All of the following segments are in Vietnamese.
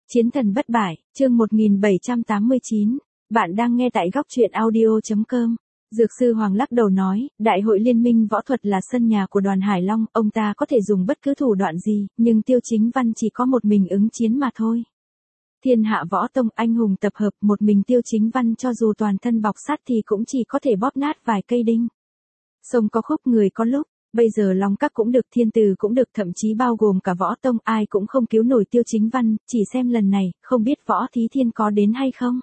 Chiến thần bất bại, chương 1789, bạn đang nghe tại góc truyện audio.com. Dược sư Hoàng lắc đầu nói, Đại hội Liên minh võ thuật là sân nhà của đoàn Hải Long, ông ta có thể dùng bất cứ thủ đoạn gì, nhưng Tiêu Chính Văn chỉ có một mình ứng chiến mà thôi. Thiên hạ võ tông anh hùng tập hợp, một mình Tiêu Chính Văn cho dù toàn thân bọc sắt thì cũng chỉ có thể bóp nát vài cây đinh. Sông có khúc người có lúc, bây giờ Long Các cũng được, Thiên Từ cũng được, thậm chí bao gồm cả võ tông, ai cũng không cứu nổi Tiêu Chính Văn, chỉ xem lần này, không biết Võ Thí Thiên có đến hay không.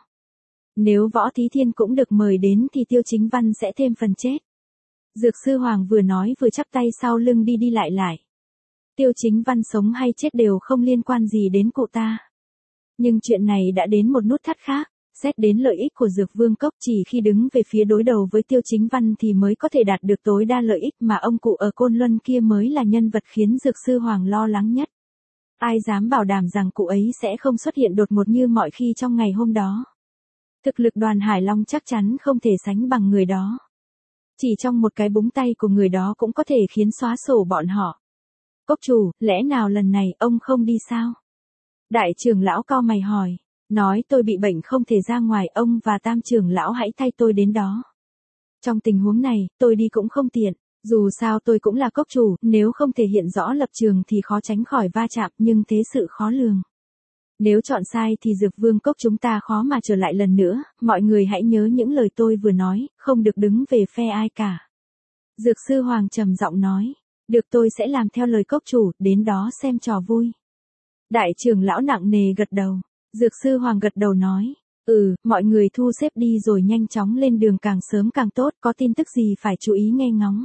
Nếu Võ Thí Thiên cũng được mời đến thì Tiêu Chính Văn sẽ thêm phần chết. Dược sư Hoàng vừa nói vừa chắp tay sau lưng đi lại. Tiêu Chính Văn sống hay chết đều không liên quan gì đến cụ ta. Nhưng chuyện này đã đến một nút thắt khác. Xét đến lợi ích của Dược Vương Cốc, chỉ khi đứng về phía đối đầu với Tiêu Chính Văn thì mới có thể đạt được tối đa lợi ích, mà ông cụ ở Côn Luân kia mới là nhân vật khiến Dược sư Hoàng lo lắng nhất. Ai dám bảo đảm rằng cụ ấy sẽ không xuất hiện đột ngột như mọi khi trong ngày hôm đó. Thực lực đoàn Hải Long chắc chắn không thể sánh bằng người đó. Chỉ trong một cái búng tay của người đó cũng có thể khiến xóa sổ bọn họ. Cốc chủ, lẽ nào lần này ông không đi sao? Đại trưởng lão cau mày hỏi. Nói tôi bị bệnh không thể ra ngoài, ông và Tam trưởng lão hãy thay tôi đến đó. Trong tình huống này, tôi đi cũng không tiện, dù sao tôi cũng là cốc chủ, nếu không thể hiện rõ lập trường thì khó tránh khỏi va chạm, nhưng thế sự khó lường. Nếu chọn sai thì Dược Vương Cốc chúng ta khó mà trở lại lần nữa, mọi người hãy nhớ những lời tôi vừa nói, không được đứng về phe ai cả. Dược sư Hoàng trầm giọng nói, được, tôi sẽ làm theo lời cốc chủ, đến đó xem trò vui. Đại trưởng lão nặng nề gật đầu. Dược sư Hoàng gật đầu nói, mọi người thu xếp đi rồi nhanh chóng lên đường, càng sớm càng tốt, có tin tức gì phải chú ý nghe ngóng.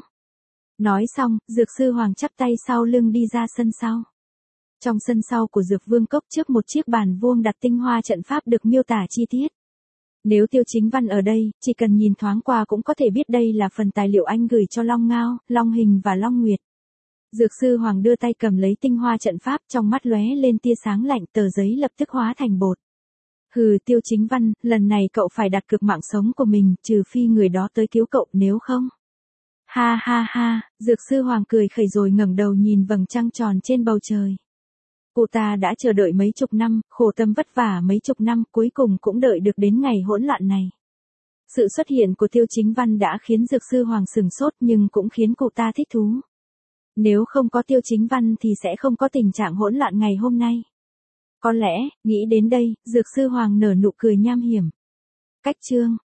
Nói xong, Dược sư Hoàng chắp tay sau lưng đi ra sân sau. Trong sân sau của Dược Vương Cốc, trước một chiếc bàn vuông đặt tinh hoa trận pháp được miêu tả chi tiết. Nếu Tiêu Chính Văn ở đây, chỉ cần nhìn thoáng qua cũng có thể biết đây là phần tài liệu anh gửi cho Long Ngao, Long Hình và Long Nguyệt. Dược sư Hoàng đưa tay cầm lấy tinh hoa trận pháp, trong mắt lóe lên tia sáng lạnh, tờ giấy lập tức hóa thành bột. Hừ, Tiêu Chính Văn, lần này cậu phải đặt cược mạng sống của mình, trừ phi người đó tới cứu cậu, nếu không. Ha ha ha, Dược sư Hoàng cười khẩy rồi ngẩng đầu nhìn vầng trăng tròn trên bầu trời. Cô ta đã chờ đợi mấy chục năm, khổ tâm vất vả mấy chục năm, cuối cùng cũng đợi được đến ngày hỗn loạn này. Sự xuất hiện của Tiêu Chính Văn đã khiến Dược sư Hoàng sửng sốt, nhưng cũng khiến cô ta thích thú. Nếu không có Tiêu Chính Văn thì sẽ không có tình trạng hỗn loạn ngày hôm nay. Có lẽ, nghĩ đến đây, Dược sư Hoàng nở nụ cười nham hiểm. Cách chương